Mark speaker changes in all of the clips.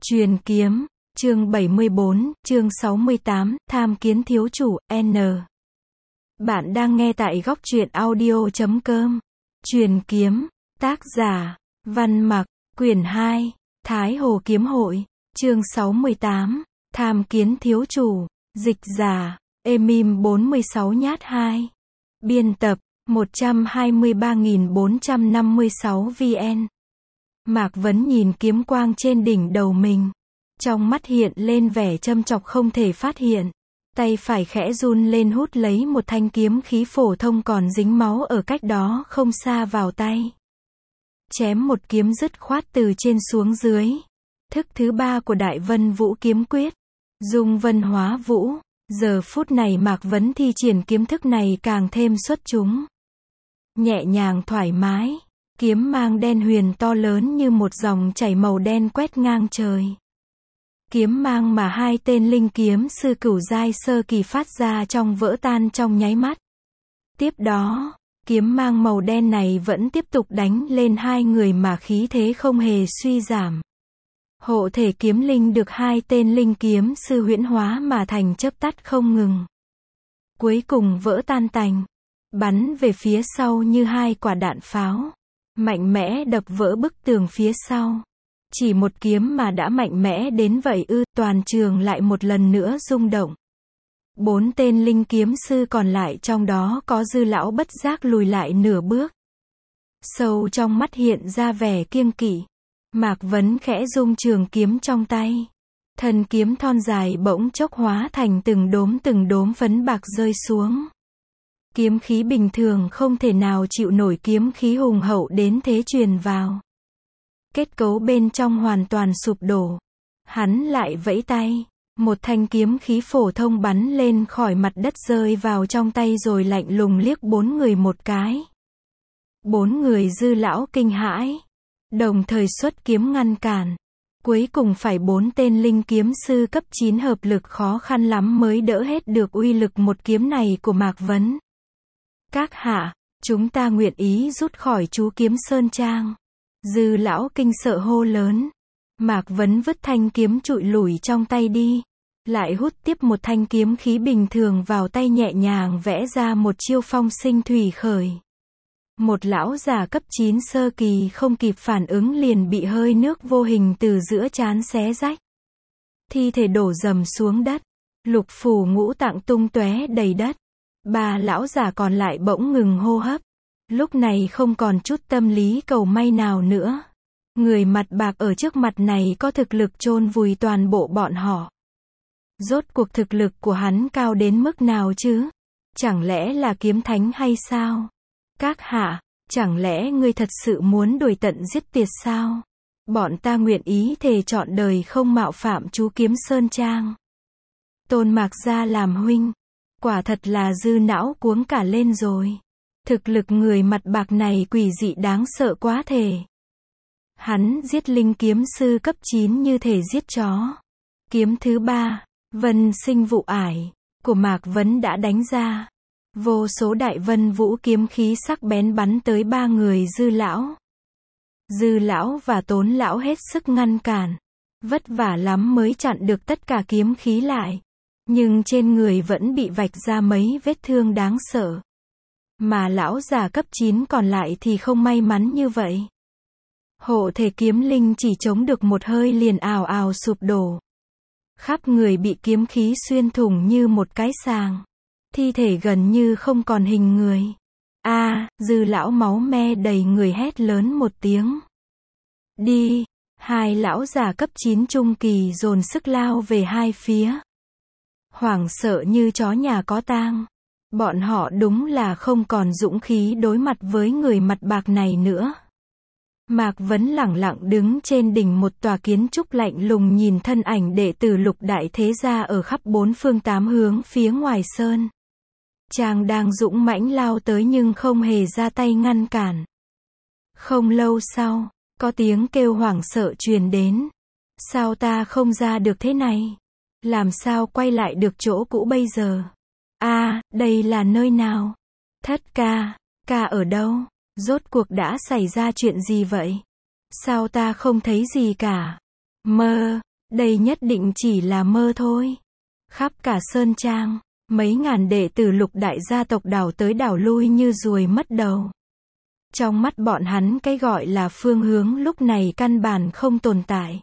Speaker 1: Truyền kiếm, chương 74, chương 68, tham kiến thiếu chủ, N. Bạn đang nghe tại góc truyện audio.com. Truyền kiếm, tác giả, Văn Mặc, quyển 2, Thái Hồ Kiếm Hội, chương 68, tham kiến thiếu chủ, dịch giả, Emim 46 nhát 2. Biên tập, 123.456 VN. Mạc Vấn nhìn kiếm quang trên đỉnh đầu mình. Trong mắt hiện lên vẻ châm chọc không thể phát hiện. Tay phải khẽ run lên hút lấy một thanh kiếm khí phổ thông còn dính máu ở cách đó không xa vào tay. Chém một kiếm dứt khoát từ trên xuống dưới. Thức thứ 3 của Đại Vân Vũ kiếm quyết. Dung vân hóa vũ. Giờ phút này Mạc Vấn thi triển kiếm thức này càng thêm xuất chúng. Nhẹ nhàng thoải mái. Kiếm mang đen huyền to lớn như một dòng chảy màu đen quét ngang trời. Kiếm mang mà hai tên linh kiếm sư cửu giai sơ kỳ phát ra trong vỡ tan trong nháy mắt. Tiếp đó, kiếm mang màu đen này vẫn tiếp tục đánh lên hai người mà khí thế không hề suy giảm. Hộ thể kiếm linh được hai tên linh kiếm sư huyễn hóa mà thành chớp tắt không ngừng. Cuối cùng vỡ tan tành, bắn về phía sau như hai quả đạn pháo. Mạnh mẽ đập vỡ bức tường phía sau. Chỉ một kiếm mà đã mạnh mẽ đến vậy ư, toàn trường lại một lần nữa rung động. 4 tên linh kiếm sư còn lại trong đó có Dư lão bất giác lùi lại nửa bước. Sâu trong mắt hiện ra vẻ kiêng kỵ. Mạc Vấn khẽ rung trường kiếm trong tay. Thân kiếm thon dài bỗng chốc hóa thành từng đốm phấn bạc rơi xuống. Kiếm khí bình thường không thể nào chịu nổi kiếm khí hùng hậu đến thế truyền vào. Kết cấu bên trong hoàn toàn sụp đổ. Hắn lại vẫy tay. Một thanh kiếm khí phổ thông bắn lên khỏi mặt đất rơi vào trong tay rồi lạnh lùng liếc 4 người một cái. 4 người Dư lão kinh hãi. Đồng thời xuất kiếm ngăn cản. Cuối cùng phải 4 tên linh kiếm sư cấp 9 hợp lực khó khăn lắm mới đỡ hết được uy lực một kiếm này của Mạc Vấn. Các hạ, chúng ta nguyện ý rút khỏi chú Kiếm Sơn Trang. Dư lão kinh sợ hô lớn. Mạc Vấn vứt thanh kiếm trụi lủi trong tay đi. Lại hút tiếp một thanh kiếm khí bình thường vào tay nhẹ nhàng vẽ ra một chiêu phong sinh thủy khởi. Một lão già cấp 9 sơ kỳ không kịp phản ứng liền bị hơi nước vô hình từ giữa trán xé rách. Thi thể đổ rầm xuống đất. Lục phủ ngũ tạng tung tóe đầy đất. 3 lão già còn lại bỗng ngừng hô hấp. Lúc này không còn chút tâm lý cầu may nào nữa. Người mặt bạc ở trước mặt này có thực lực chôn vùi toàn bộ bọn họ. Rốt cuộc thực lực của hắn cao đến mức nào chứ? Chẳng lẽ là kiếm thánh hay sao? Các hạ, chẳng lẽ ngươi thật sự muốn đuổi tận giết tuyệt sao? Bọn ta nguyện ý thề trọn đời không mạo phạm chú Kiếm Sơn Trang. Tôn Mạc gia làm huynh. Quả thật là Dư não cuống cả lên rồi. Thực lực người mặt bạc này quỷ dị đáng sợ quá thể. Hắn giết linh kiếm sư cấp 9 như thể giết chó. Kiếm thứ 3, Vân Sinh Vụ Ải, của Mạc Vấn đã đánh ra. Vô số Đại Vân Vũ kiếm khí sắc bén bắn tới 3 người Dư lão. Dư lão và Tốn lão hết sức ngăn cản. Vất vả lắm mới chặn được tất cả kiếm khí lại. Nhưng trên người vẫn bị vạch ra mấy vết thương đáng sợ. Mà lão già cấp 9 còn lại thì không may mắn như vậy. Hộ thể kiếm linh chỉ chống được một hơi liền ào ào sụp đổ. Khắp người bị kiếm khí xuyên thủng như một cái sàng. Thi thể gần như không còn hình người. Dư lão máu me đầy người hét lớn một tiếng. Đi! 2 lão già cấp 9 trung kỳ dồn sức lao về hai phía. Hoảng sợ như chó nhà có tang. Bọn họ đúng là không còn dũng khí đối mặt với người mặt bạc này nữa. Mạc Vấn lẳng lặng đứng trên đỉnh một tòa kiến trúc lạnh lùng nhìn thân ảnh đệ tử Lục đại thế gia ở khắp 4 phương 8 hướng phía ngoài sơn. Chàng đang dũng mãnh lao tới nhưng không hề ra tay ngăn cản. Không lâu sau, có tiếng kêu hoảng sợ truyền đến. Sao ta không ra được thế này? Làm sao quay lại được chỗ cũ bây giờ? Đây là nơi nào? Thất ca, ca ở đâu? Rốt cuộc đã xảy ra chuyện gì vậy? Sao ta không thấy gì cả? Mơ, Đây nhất định chỉ là mơ thôi. Khắp cả Sơn Trang, mấy ngàn đệ tử Lục đại gia tộc đảo tới đảo lui như ruồi mất đầu. Trong mắt bọn hắn cái gọi là phương hướng lúc này căn bản không tồn tại.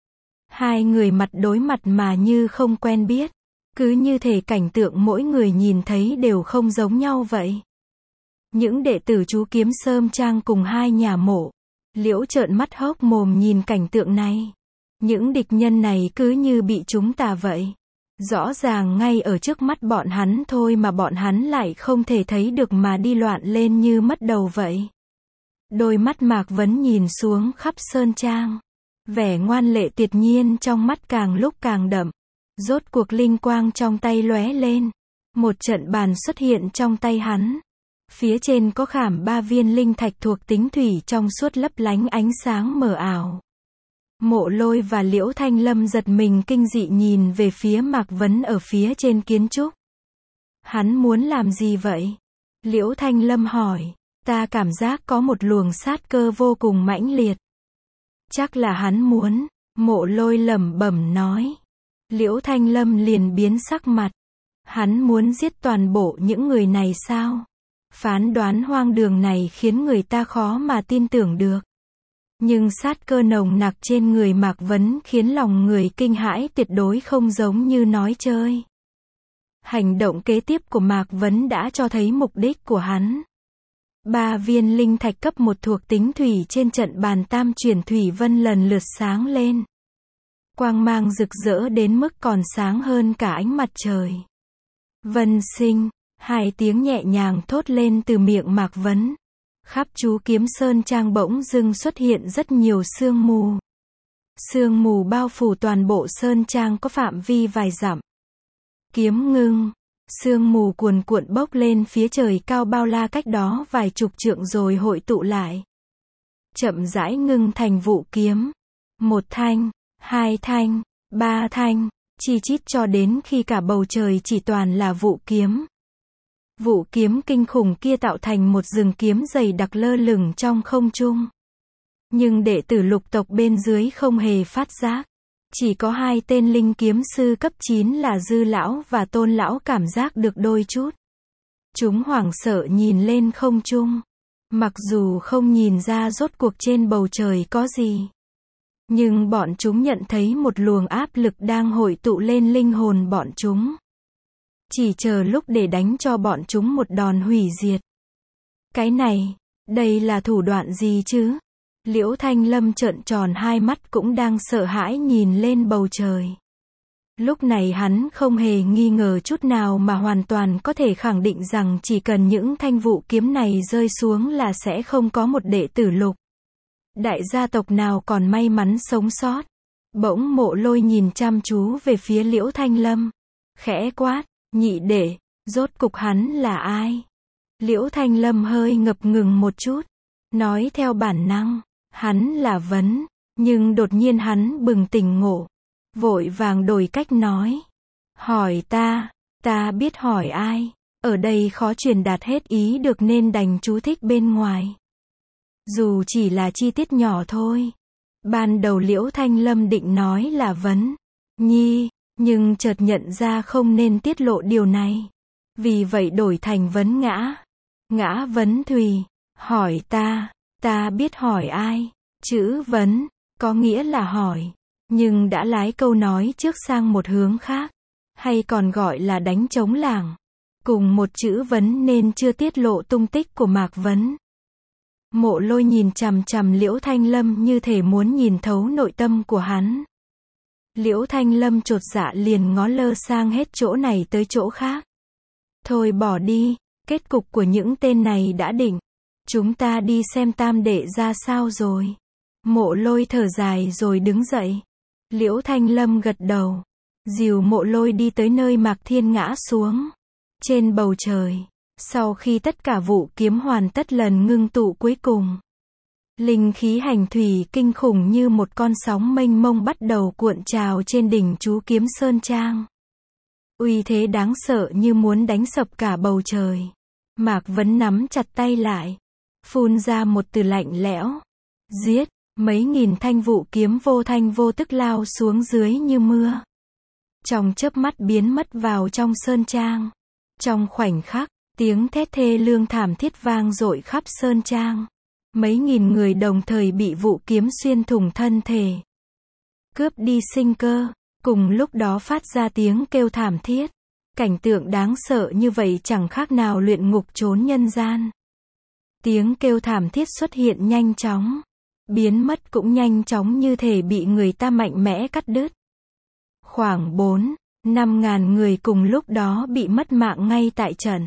Speaker 1: Hai người mặt đối mặt mà như không quen biết. Cứ như thể cảnh tượng mỗi người nhìn thấy đều không giống nhau vậy. Những đệ tử chú Kiếm Sơn Trang cùng hai nhà Mộ Liễu trợn mắt hốc mồm nhìn cảnh tượng này. Những địch nhân này cứ như bị chúng tà vậy. Rõ ràng ngay ở trước mắt bọn hắn thôi mà bọn hắn lại không thể thấy được mà đi loạn lên như mất đầu vậy. Đôi mắt Mạc Vấn nhìn xuống khắp Sơn Trang. Vẻ ngoan lệ tuyệt nhiên trong mắt càng lúc càng đậm. Rốt cuộc linh quang trong tay lóe lên. Một trận bàn xuất hiện trong tay hắn. Phía trên có khảm 3 viên linh thạch thuộc tính thủy trong suốt lấp lánh ánh sáng mờ ảo. Mộ Lôi và Liễu Thanh Lâm giật mình kinh dị nhìn về phía Mạc Vấn ở phía trên kiến trúc. Hắn muốn làm gì vậy? Liễu Thanh Lâm hỏi. Ta cảm giác có một luồng sát cơ vô cùng mãnh liệt. Chắc là hắn muốn. Mộ Lôi lẩm bẩm nói. Liễu Thanh Lâm liền biến sắc mặt. Hắn muốn giết toàn bộ những người này sao? Phán đoán hoang đường này khiến người ta khó mà tin tưởng được. Nhưng sát cơ nồng nặc trên người Mạc Vấn khiến lòng người kinh hãi tuyệt đối không giống như nói chơi. Hành động kế tiếp của Mạc Vấn đã cho thấy mục đích của hắn. 3 viên linh thạch cấp 1 thuộc tính thủy trên trận bàn tam chuyển thủy vân lần lượt sáng lên. Quang mang rực rỡ đến mức còn sáng hơn cả ánh mặt trời. Vân sinh, 2 tiếng nhẹ nhàng thốt lên từ miệng Mạc Vấn. Khắp chú Kiếm Sơn Trang bỗng dưng xuất hiện rất nhiều sương mù. Sương mù bao phủ toàn bộ Sơn Trang có phạm vi vài dặm. Kiếm ngưng, sương mù cuồn cuộn bốc lên phía trời cao bao la cách đó vài chục trượng rồi hội tụ lại. Chậm rãi ngưng thành vụ kiếm. 1 thanh, 2 thanh, 3 thanh, chi chít cho đến khi cả bầu trời chỉ toàn là vụ kiếm. Vụ kiếm kinh khủng kia tạo thành một rừng kiếm dày đặc lơ lửng trong không trung. Nhưng đệ tử Lục tộc bên dưới không hề phát giác. Chỉ có 2 tên linh kiếm sư cấp 9 là Dư lão và Tôn lão cảm giác được đôi chút. Chúng hoảng sợ nhìn lên không trung. Mặc dù không nhìn ra rốt cuộc trên bầu trời có gì. Nhưng bọn chúng nhận thấy một luồng áp lực đang hội tụ lên linh hồn bọn chúng. Chỉ chờ lúc để đánh cho bọn chúng một đòn hủy diệt. Cái này, đây là thủ đoạn gì chứ? Liễu Thanh Lâm trợn tròn hai mắt cũng đang sợ hãi nhìn lên bầu trời. Lúc này hắn không hề nghi ngờ chút nào mà hoàn toàn có thể khẳng định rằng chỉ cần những thanh vụ kiếm này rơi xuống là sẽ không có một đệ tử Lục đại gia tộc nào còn may mắn sống sót. Bỗng Mộ Lôi nhìn chăm chú về phía Liễu Thanh Lâm. Khẽ quát, nhị đệ, rốt cục hắn là ai? Liễu Thanh Lâm hơi ngập ngừng một chút. Nói theo bản năng, hắn là Vấn. Nhưng đột nhiên hắn bừng tỉnh ngộ. Vội vàng đổi cách nói. Hỏi ta biết hỏi ai? Ở đây khó truyền đạt hết ý được nên đành chú thích bên ngoài. Dù chỉ là chi tiết nhỏ thôi. Ban đầu Liễu Thanh Lâm định nói là Vấn Nhi, nhưng chợt nhận ra không nên tiết lộ điều này. Vì vậy đổi thành Vấn Ngã. Ngã Vấn Thùy. Hỏi ta biết hỏi ai? Chữ Vấn có nghĩa là hỏi, nhưng đã lái câu nói trước sang một hướng khác, hay còn gọi là đánh trống lảng. Cùng một chữ Vấn nên chưa tiết lộ tung tích của Mạc Vấn. Mộ Lôi nhìn chằm chằm Liễu Thanh Lâm như thể muốn nhìn thấu nội tâm của hắn. Liễu Thanh Lâm chột dạ liền ngó lơ sang hết chỗ này tới chỗ khác. Thôi bỏ đi, kết cục của những tên này đã định. Chúng ta đi xem tam đệ ra sao rồi. Mộ Lôi thở dài rồi đứng dậy. Liễu Thanh Lâm gật đầu. Dìu Mộ Lôi đi tới nơi Mạc Thiên ngã xuống. Trên bầu trời. Sau khi tất cả vụ kiếm hoàn tất lần ngưng tụ cuối cùng. Linh khí hành thủy kinh khủng như một con sóng mênh mông bắt đầu cuộn trào trên đỉnh chú Kiếm Sơn Trang. Uy thế đáng sợ như muốn đánh sập cả bầu trời. Mạc Vấn nắm chặt tay lại. Phun ra một từ lạnh lẽo. Giết. Mấy nghìn thanh vũ kiếm vô thanh vô tức lao xuống dưới như mưa. Trong chớp mắt biến mất vào trong sơn trang. Trong khoảnh khắc, tiếng thét thê lương thảm thiết vang dội khắp sơn trang. Mấy nghìn người đồng thời bị vũ kiếm xuyên thủng thân thể. Cướp đi sinh cơ, cùng lúc đó phát ra tiếng kêu thảm thiết. Cảnh tượng đáng sợ như vậy chẳng khác nào luyện ngục trốn nhân gian. Tiếng kêu thảm thiết xuất hiện nhanh chóng. Biến mất cũng nhanh chóng như thể bị người ta mạnh mẽ cắt đứt. Khoảng 4-5 ngàn người cùng lúc đó bị mất mạng ngay tại trận.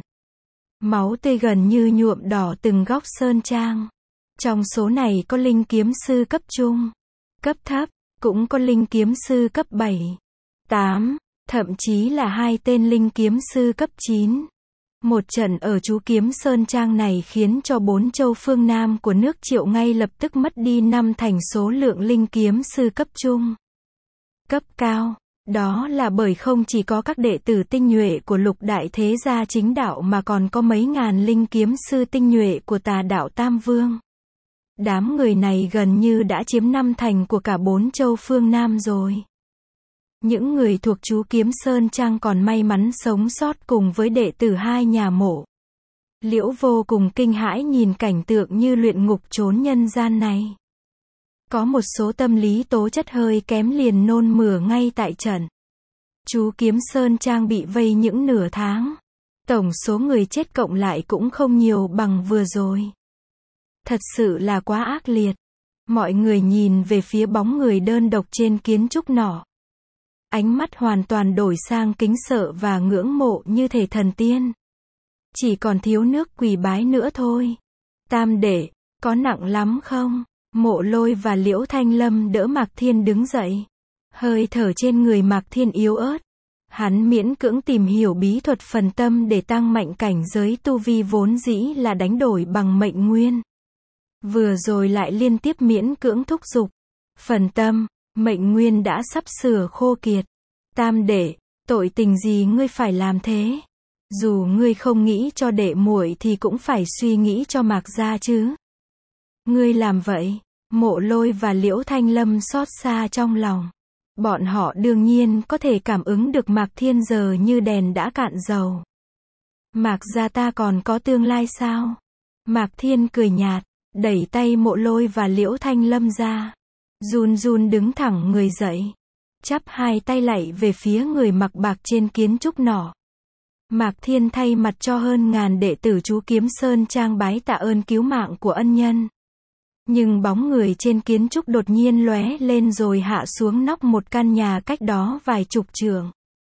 Speaker 1: Máu tươi gần như nhuộm đỏ từng góc sơn trang. Trong số này có linh kiếm sư cấp trung, cấp thấp, cũng có linh kiếm sư cấp 7, 8, thậm chí là 2 tên linh kiếm sư cấp 9. Một trận ở chú kiếm sơn trang này khiến cho 4 châu phương Nam của nước Triệu ngay lập tức mất đi 5 thành số lượng linh kiếm sư cấp trung, cấp cao. Đó là bởi không chỉ có các đệ tử tinh nhuệ của lục đại thế gia chính đạo mà còn có mấy ngàn linh kiếm sư tinh nhuệ của tà đạo Tam Vương. Đám người này gần như đã chiếm 5 thành của cả 4 châu phương Nam rồi. Những người thuộc chú kiếm sơn trang còn may mắn sống sót cùng với đệ tử 2 nhà Mộ. Liễu vô cùng kinh hãi nhìn cảnh tượng như luyện ngục trốn nhân gian này. Có một số tâm lý tố chất hơi kém liền nôn mửa ngay tại trận. Chú kiếm sơn trang bị vây những nửa tháng. Tổng số người chết cộng lại cũng không nhiều bằng vừa rồi. Thật sự là quá ác liệt. Mọi người nhìn về phía bóng người đơn độc trên kiến trúc nọ. Ánh mắt hoàn toàn đổi sang kính sợ và ngưỡng mộ như thể thần tiên. Chỉ còn thiếu nước quỳ bái nữa thôi. Tam đệ, có nặng lắm không? Mộ Lôi và Liễu Thanh Lâm đỡ Mạc Thiên đứng dậy. Hơi thở trên người Mạc Thiên yếu ớt. Hắn miễn cưỡng tìm hiểu bí thuật phần tâm để tăng mạnh cảnh giới tu vi vốn dĩ là đánh đổi bằng mệnh nguyên. Vừa rồi lại liên tiếp miễn cưỡng thúc giục. Phần tâm, mệnh nguyên đã sắp sửa khô kiệt. Tam đệ, tội tình gì ngươi phải làm thế? Dù ngươi không nghĩ cho đệ muội thì cũng phải suy nghĩ cho Mạc gia chứ. Ngươi làm vậy, Mộ Lôi và Liễu Thanh Lâm xót xa trong lòng. Bọn họ đương nhiên có thể cảm ứng được Mạc Thiên giờ như đèn đã cạn dầu. Mạc gia ta còn có tương lai sao? Mạc Thiên cười nhạt, đẩy tay Mộ Lôi và Liễu Thanh Lâm ra. Run run đứng thẳng người dậy. Chắp 2 tay lạy về phía người mặc bạc trên kiến trúc nọ. Mạc Thiên thay mặt cho hơn ngàn đệ tử chú kiếm sơn trang bái tạ ơn cứu mạng của ân nhân. Nhưng bóng người trên kiến trúc đột nhiên lóe lên rồi hạ xuống nóc một căn nhà cách đó vài chục trượng.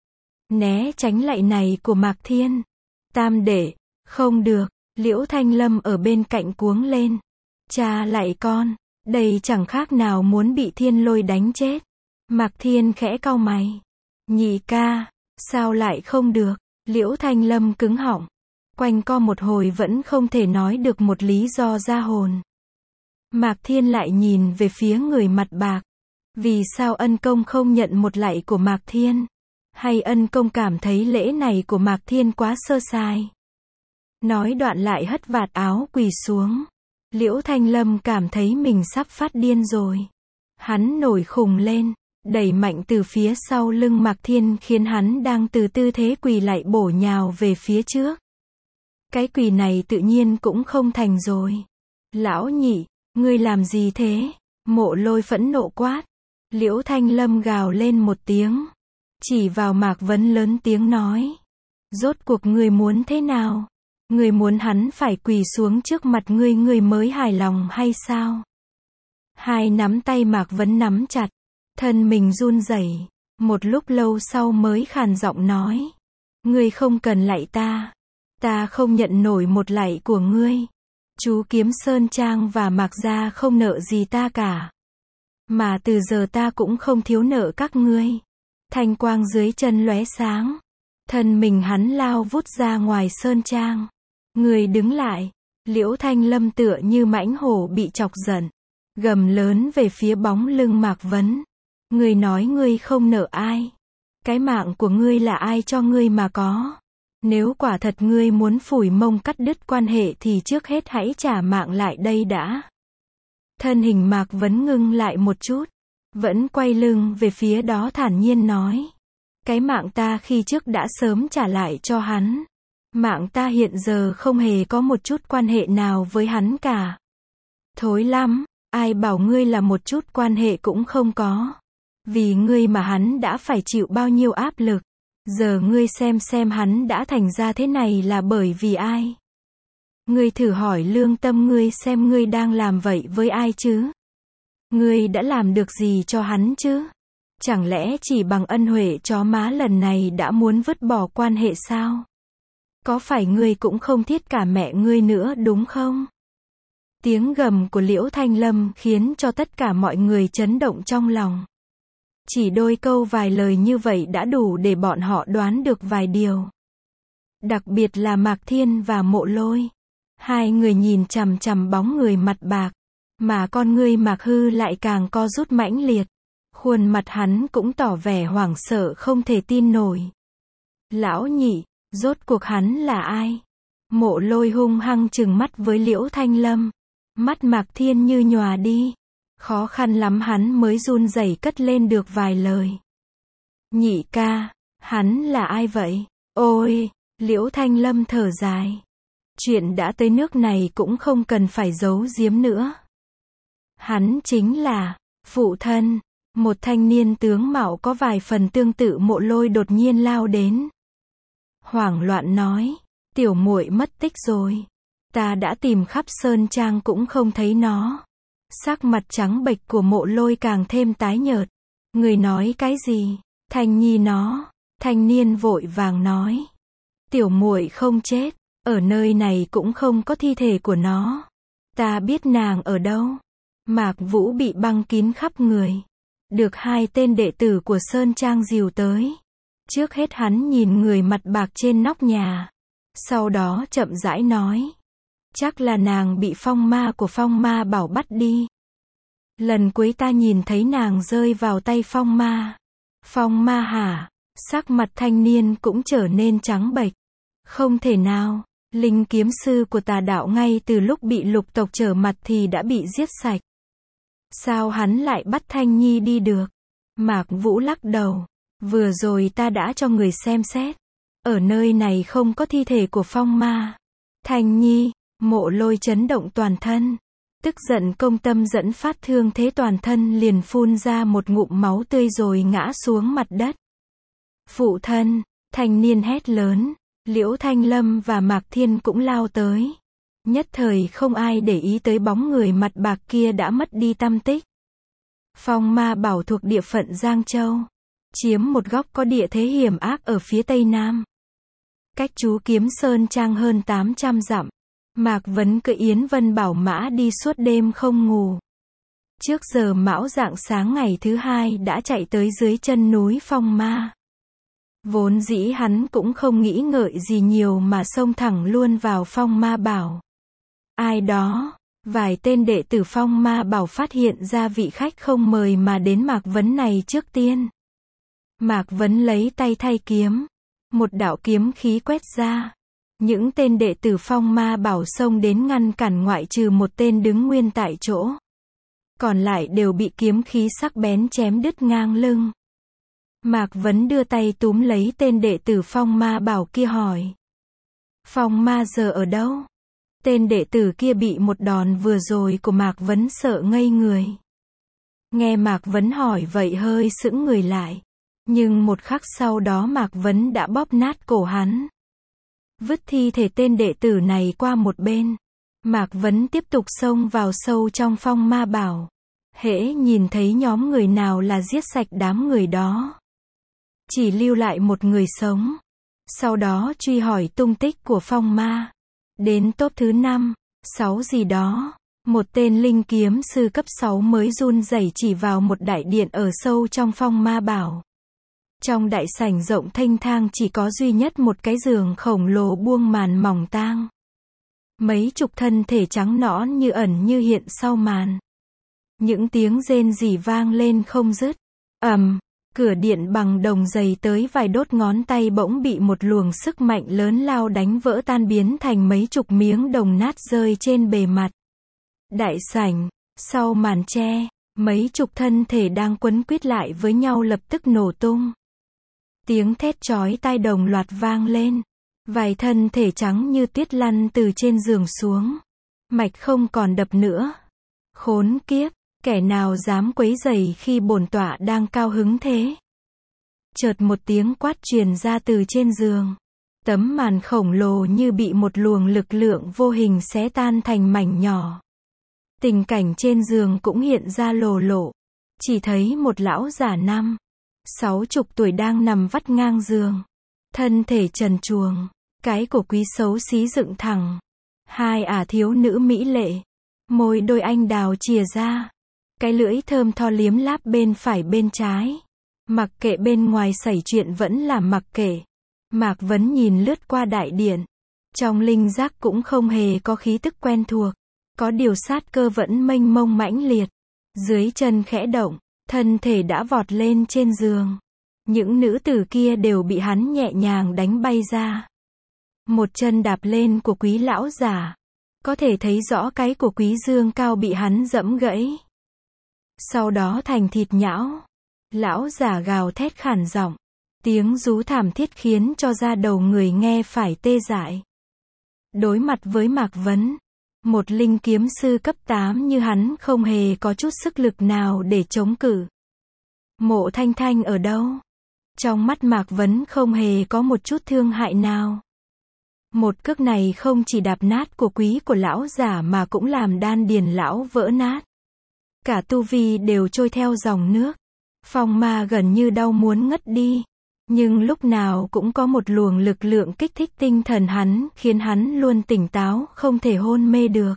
Speaker 1: Né tránh lạy này của Mạc Thiên. Tam đệ, không được, Liễu Thanh Lâm ở bên cạnh cuống lên. Cha lạy con, đây chẳng khác nào muốn bị Thiên Lôi đánh chết. Mạc Thiên khẽ cau mày. Nhị ca, sao lại không được? Liễu Thanh Lâm cứng họng. Quanh co một hồi vẫn không thể nói được một lý do ra hồn. Mạc Thiên lại nhìn về phía người mặt bạc. Vì sao ân công không nhận một lạy của Mạc Thiên? Hay ân công cảm thấy lễ này của Mạc Thiên quá sơ sài? Nói đoạn lại hất vạt áo quỳ xuống. Liễu Thanh Lâm cảm thấy mình sắp phát điên rồi. Hắn nổi khùng lên, đẩy mạnh từ phía sau lưng Mạc Thiên khiến hắn đang từ tư thế quỳ lại bổ nhào về phía trước. Cái quỳ này tự nhiên cũng không thành rồi. Lão nhị, ngươi làm gì thế? Mộ Lôi phẫn nộ quát. Liễu Thanh Lâm gào lên một tiếng. Chỉ vào Mạc Vấn lớn tiếng nói. Rốt cuộc ngươi muốn thế nào? Ngươi muốn hắn phải quỳ xuống trước mặt ngươi mới hài lòng hay sao? 2 nắm tay Mạc Vấn nắm chặt. Thân mình run rẩy. Một lúc lâu sau mới khàn giọng nói. Ngươi không cần lạy ta. Ta không nhận nổi một lạy của ngươi. Chú kiếm sơn trang và Mạc gia không nợ gì ta cả. Mà từ giờ ta cũng không thiếu nợ các ngươi. Thanh quang dưới chân lóe sáng. Thân mình hắn lao vút ra ngoài sơn trang. Người đứng lại. Liễu Thanh Lâm tựa như mãnh hổ bị chọc giận. Gầm lớn về phía bóng lưng Mạc Vấn. Ngươi nói ngươi không nợ ai. Cái mạng của ngươi là ai cho ngươi mà có. Nếu quả thật ngươi muốn phủi mông cắt đứt quan hệ thì trước hết hãy trả mạng lại đây đã. Thân hình Mạc Vấn ngưng lại một chút, vẫn quay lưng về phía đó thản nhiên nói. Cái mạng ta khi trước đã sớm trả lại cho hắn. Mạng ta hiện giờ không hề có một chút quan hệ nào với hắn cả. Thối lắm, ai bảo ngươi là một chút quan hệ cũng không có. Vì ngươi mà hắn đã phải chịu bao nhiêu áp lực. Giờ ngươi xem hắn đã thành ra thế này là bởi vì ai? Ngươi thử hỏi lương tâm ngươi xem ngươi đang làm vậy với ai chứ? Ngươi đã làm được gì cho hắn chứ? Chẳng lẽ chỉ bằng ân huệ chó má lần này đã muốn vứt bỏ quan hệ sao? Có phải ngươi cũng không thiết cả mẹ ngươi nữa đúng không? Tiếng gầm của Liễu Thanh Lâm khiến cho tất cả mọi người chấn động trong lòng. Chỉ đôi câu vài lời như vậy đã đủ để bọn họ đoán được vài điều. Đặc biệt là Mạc Thiên và Mộ Lôi. Hai người nhìn chằm chằm bóng người mặt bạc, mà con ngươi Mạc Hư lại càng co rút mãnh liệt. Khuôn mặt hắn cũng tỏ vẻ hoảng sợ không thể tin nổi. Lão nhị, rốt cuộc hắn là ai? Mộ Lôi hung hăng trừng mắt với Liễu Thanh Lâm. Mắt Mạc Thiên như nhòa đi. Khó khăn lắm hắn mới run rẩy cất lên được vài lời. Nhị ca, hắn là ai vậy? Ôi, Liễu Thanh Lâm thở dài. Chuyện đã tới nước này cũng không cần phải giấu giếm nữa. Hắn chính là phụ thân. Một thanh niên tướng mạo có vài phần tương tự Mộ Lôi đột nhiên lao đến. Hoảng loạn nói, tiểu muội mất tích rồi. Ta đã tìm khắp sơn trang cũng không thấy nó. Sắc mặt trắng bệch của Mộ Lôi càng thêm tái nhợt. Người nói cái gì? Thanh nhi nó. Thanh niên vội vàng nói. Tiểu muội không chết. Ở nơi này cũng không có thi thể của nó. Ta biết nàng ở đâu. Mạc Vũ bị băng kín khắp người. Được hai tên đệ tử của Sơn Trang dìu tới. Trước hết hắn nhìn người mặt bạc trên nóc nhà. Sau đó chậm rãi nói. Chắc là nàng bị phong ma của Phong Ma Bảo bắt đi. Lần cuối ta nhìn thấy nàng rơi vào tay Phong Ma. Phong Ma hả? Sắc mặt thanh niên cũng trở nên trắng bệch. Không thể nào, linh kiếm sư của tà đạo ngay từ lúc bị lục tộc trở mặt thì đã bị giết sạch. Sao hắn lại bắt Thanh Nhi đi được? Mạc Vũ lắc đầu. Vừa rồi ta đã cho người xem xét. Ở nơi này không có thi thể của Phong Ma. Thanh Nhi, Mộ Lôi chấn động toàn thân. Tức giận công tâm dẫn phát thương thế toàn thân liền phun ra một ngụm máu tươi rồi ngã xuống mặt đất. Phụ thân, thanh niên hét lớn. Liễu Thanh Lâm và Mạc Thiên cũng lao tới. Nhất thời không ai để ý tới bóng người mặt bạc kia đã mất đi tăm tích. Phong Ma Bảo thuộc địa phận Giang Châu. Chiếm một góc có địa thế hiểm ác ở phía tây nam. Cách Chú Kiếm Sơn Trang hơn 800 dặm. Mạc Vấn cưỡi Yến Vân Bảo mã đi suốt đêm không ngủ. Trước giờ mão rạng sáng ngày thứ hai đã chạy tới dưới chân núi Phong Ma. Vốn dĩ hắn cũng không nghĩ ngợi gì nhiều mà xông thẳng luôn vào Phong Ma Bảo. Ai đó, vài tên đệ tử Phong Ma Bảo phát hiện ra vị khách không mời mà đến Mạc Vấn này trước tiên. Mạc Vấn lấy tay thay kiếm. Một đạo kiếm khí quét ra. Những tên đệ tử Phong Ma Bảo xông đến ngăn cản ngoại trừ một tên đứng nguyên tại chỗ. Còn lại đều bị kiếm khí sắc bén chém đứt ngang lưng. Mạc Vấn đưa tay túm lấy tên đệ tử Phong Ma Bảo kia hỏi. Phong Ma giờ ở đâu? Tên đệ tử kia bị một đòn vừa rồi của Mạc Vấn sợ ngây người. Nghe Mạc Vấn hỏi vậy hơi sững người lại. Nhưng một khắc sau đó Mạc Vấn đã bóp nát cổ hắn. Vứt thi thể tên đệ tử này qua một bên. Mạc Vấn tiếp tục xông vào sâu trong Phong Ma Bảo. Hễ nhìn thấy nhóm người nào là giết sạch đám người đó. Chỉ lưu lại một người sống. Sau đó truy hỏi tung tích của Phong Ma. Đến top thứ 5, 6 gì đó. Một tên linh kiếm sư cấp 6 mới run rẩy chỉ vào một đại điện ở sâu trong Phong Ma Bảo. Trong đại sảnh rộng thênh thang chỉ có duy nhất một cái giường khổng lồ buông màn mỏng tang. Mấy chục thân thể trắng nõn như ẩn như hiện sau màn. Những tiếng rên rỉ vang lên không dứt. Cửa điện bằng đồng dày tới vài đốt ngón tay bỗng bị một luồng sức mạnh lớn lao đánh vỡ tan biến thành mấy chục miếng đồng nát rơi trên bề mặt. Đại sảnh, Sau màn tre, mấy chục thân thể đang quấn quýt lại với nhau lập tức nổ tung. Tiếng thét chói tai đồng loạt vang lên. Vài thân thể trắng như tuyết lăn từ trên giường xuống. Mạch không còn đập nữa. Khốn kiếp, kẻ nào dám quấy rầy khi bổn tọa đang cao hứng thế? Chợt một tiếng quát truyền ra từ trên giường. Tấm màn khổng lồ như bị một luồng lực lượng vô hình xé tan thành mảnh nhỏ. Tình cảnh trên giường cũng hiện ra lồ lộ. Chỉ thấy một lão già 50-60 tuổi đang nằm vắt ngang giường. Thân thể trần truồng, cái cổ quý xấu xí dựng thẳng. Hai thiếu nữ mỹ lệ, môi đôi anh đào chìa ra. Cái lưỡi thơm tho liếm láp bên phải bên trái. Mặc kệ bên ngoài xảy chuyện vẫn là mặc kệ. Mạc Vấn nhìn lướt qua đại điện. Trong linh giác cũng không hề có khí tức quen thuộc. Có điều sát cơ vẫn mênh mông mãnh liệt. Dưới chân khẽ động, thân thể đã vọt lên trên giường. Những nữ tử kia đều bị hắn nhẹ nhàng đánh bay ra. Một chân đạp lên của quý lão giả. Có thể thấy rõ cái của quý dương cao bị hắn dẫm gãy. Sau đó thành thịt nhão. Lão giả gào thét khản giọng. Tiếng rú thảm thiết khiến cho da đầu người nghe phải tê dại. Đối mặt với Mạc Vấn, một linh kiếm sư cấp 8 như hắn không hề có chút sức lực nào để chống cự. Mộ Thanh Thanh ở đâu? Trong mắt Mạc Vấn không hề có một chút thương hại nào. Một cước này không chỉ đạp nát của quý của lão giả mà cũng làm đan điền lão vỡ nát. Cả tu vi đều trôi theo dòng nước. Phong ma gần như đau muốn ngất đi. Nhưng lúc nào cũng có một luồng lực lượng kích thích tinh thần hắn, khiến hắn luôn tỉnh táo, không thể hôn mê được.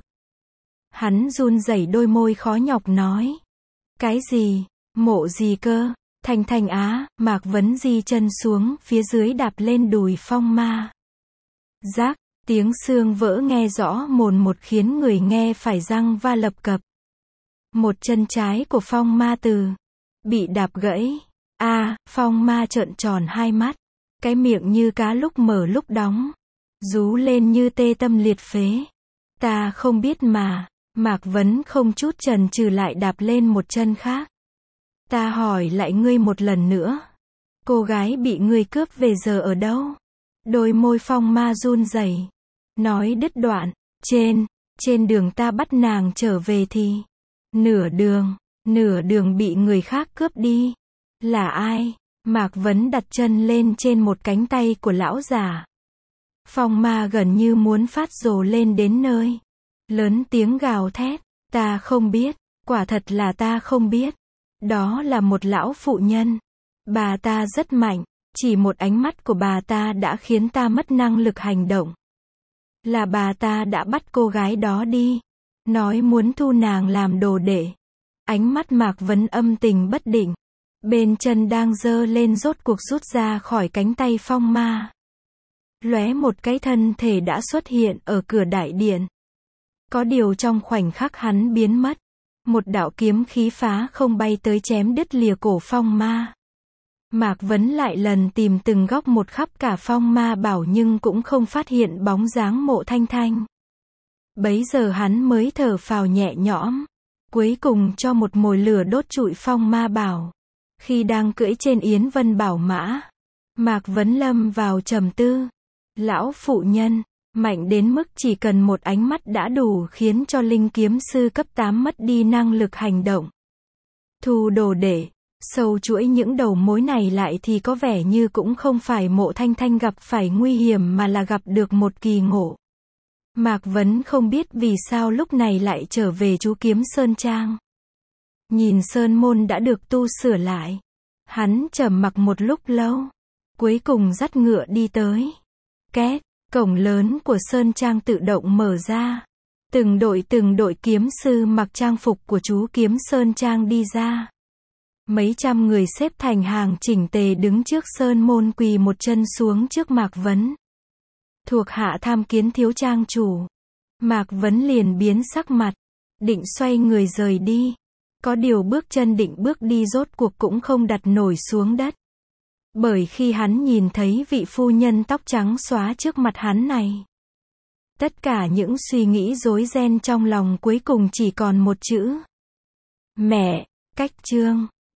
Speaker 1: Hắn run rẩy đôi môi khó nhọc nói. Cái gì? Mộ gì cơ? Thanh Thanh á, Mạc Vấn di chân xuống, phía dưới đạp lên đùi phong ma. Rác, tiếng xương vỡ nghe rõ mồn một khiến người nghe phải răng va lập cập. Một chân trái của phong ma bị đạp gãy. Phong ma trợn tròn hai mắt. Cái miệng như cá lúc mở lúc đóng. Rú lên như tê tâm liệt phế. Ta không biết mà. Mạc Vấn không chút chần chừ lại đạp lên một chân khác. Ta hỏi lại ngươi một lần nữa. Cô gái bị ngươi cướp về giờ ở đâu? Đôi môi phong ma run rẩy. Nói đứt đoạn. Trên đường ta bắt nàng trở về thì. Nửa đường bị người khác cướp đi. Là ai? Mạc Vấn đặt chân lên trên một cánh tay của lão già. Phong ma gần như muốn phát rồ lên đến nơi. Lớn tiếng gào thét. Ta không biết. Quả thật là ta không biết. Đó là một lão phụ nhân. Bà ta rất mạnh. Chỉ một ánh mắt của bà ta đã khiến ta mất năng lực hành động. Là bà ta đã bắt cô gái đó đi. Nói muốn thu nàng làm đồ đệ. Ánh mắt Mạc Vấn âm tình bất định. Bên chân đang giơ lên rốt cuộc rút ra khỏi cánh tay phong ma. Lóe một cái thân thể đã xuất hiện ở cửa đại điện. Có điều trong khoảnh khắc hắn biến mất. Một đạo kiếm khí phá không bay tới chém đứt lìa cổ phong ma. Mạc Vấn lại lần tìm từng góc một khắp cả phong ma bảo nhưng cũng không phát hiện bóng dáng Mộ Thanh Thanh. Bấy giờ hắn mới thở phào nhẹ nhõm. Cuối cùng cho một mồi lửa đốt trụi phong ma bảo. Khi đang cưỡi trên Yến Vân Bảo Mã, Mạc Vấn lâm vào trầm tư. Lão phụ nhân, mạnh đến mức chỉ cần một ánh mắt đã đủ khiến cho linh kiếm sư cấp 8 mất đi năng lực hành động. Thu đồ đệ, sâu chuỗi những đầu mối này lại thì có vẻ như cũng không phải Mộ Thanh Thanh gặp phải nguy hiểm mà là gặp được một kỳ ngộ. Mạc Vấn không biết vì sao lúc này lại trở về Chú Kiếm Sơn Trang. Nhìn sơn môn đã được tu sửa lại. Hắn trầm mặc một lúc lâu. Cuối cùng dắt ngựa đi tới. Két, cổng lớn của sơn trang tự động mở ra. Từng đội kiếm sư mặc trang phục của Chú Kiếm Sơn Trang đi ra. Mấy trăm người xếp thành hàng chỉnh tề đứng trước sơn môn quỳ một chân xuống trước Mạc Vấn. Thuộc hạ tham kiến thiếu trang chủ. Mạc Vấn liền biến sắc mặt. Định xoay người rời đi. Có điều bước chân định bước đi rốt cuộc cũng không đặt nổi xuống đất. Bởi khi hắn nhìn thấy vị phu nhân tóc trắng xóa trước mặt hắn này. Tất cả những suy nghĩ rối ren trong lòng cuối cùng chỉ còn một chữ. Mẹ. Cách chương